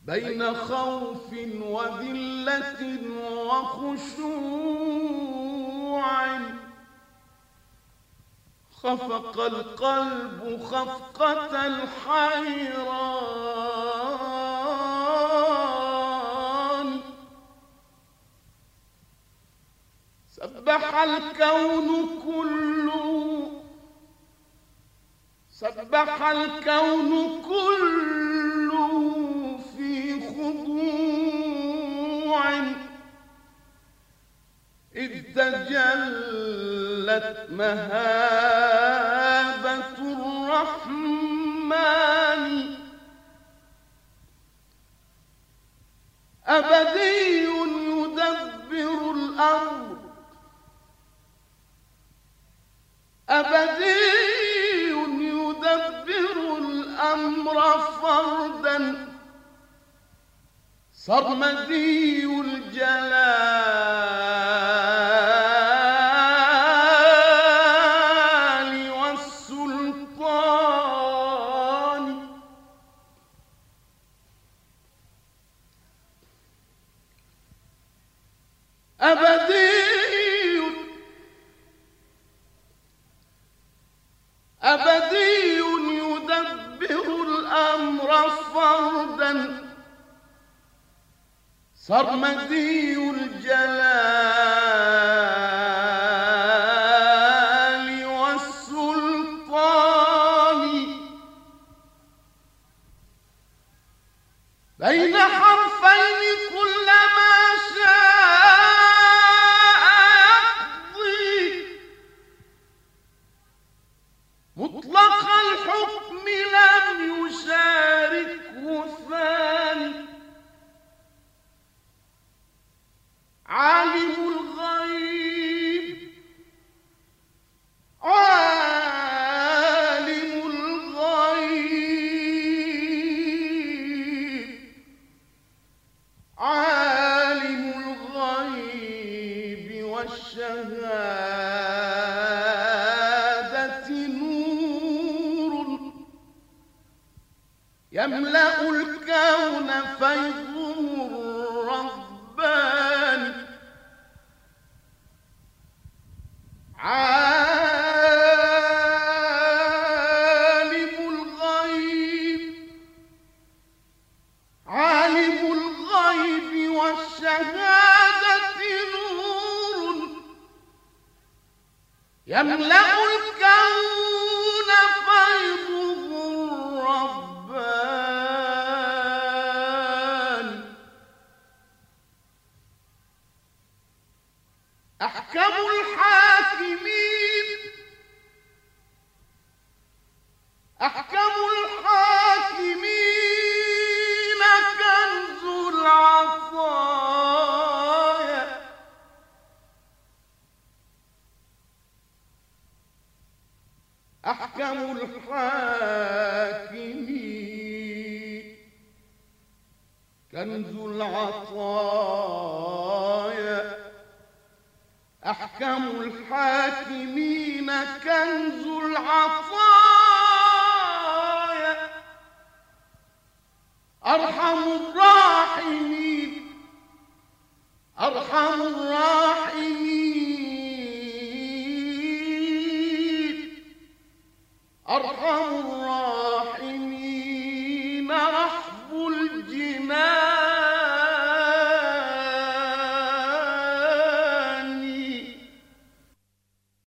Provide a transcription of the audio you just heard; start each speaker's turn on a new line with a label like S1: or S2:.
S1: بين خوف وذلة وخشوع، خفق القلب خفقة الحيران، سبح الكون كله، سبح الكون كله في خضوع، إذ تجلت مهابة الرحمن، أبدي يدبر الأمر، أبدي يدبر الأمر فردا، صرمدي الجلال والسلطان، أبدي يدبر الأمر فردا، سرمدي الجلال والسلطان، بين حرفين كلما شاء يقضي، مطلق الحكم لم يشاركه ثاني، عالم الغيب، عالم الغيب، عالم الغيب والشهادة نور، يملأ الكون فيضه الرباني، عالم الغيب، عالم الغيب والشهادة نور، يملأ الكون فيضه الرباني، أحكم الحاكمين، أحكم الحاكمين كنز العطايا، أحكم الحاكمين كنز العطايا، أحكم الحاكمين كنز العطايا، أرحم الراحمين، أرحم الراحمين